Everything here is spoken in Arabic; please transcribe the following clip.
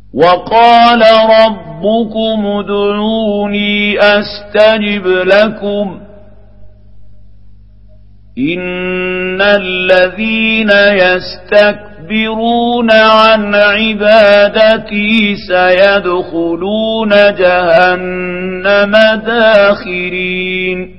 وقال ربكم ادعوني أستجب لكم إن الذين يستكبرون عن عبادتي سيدخلون جهنم داخرين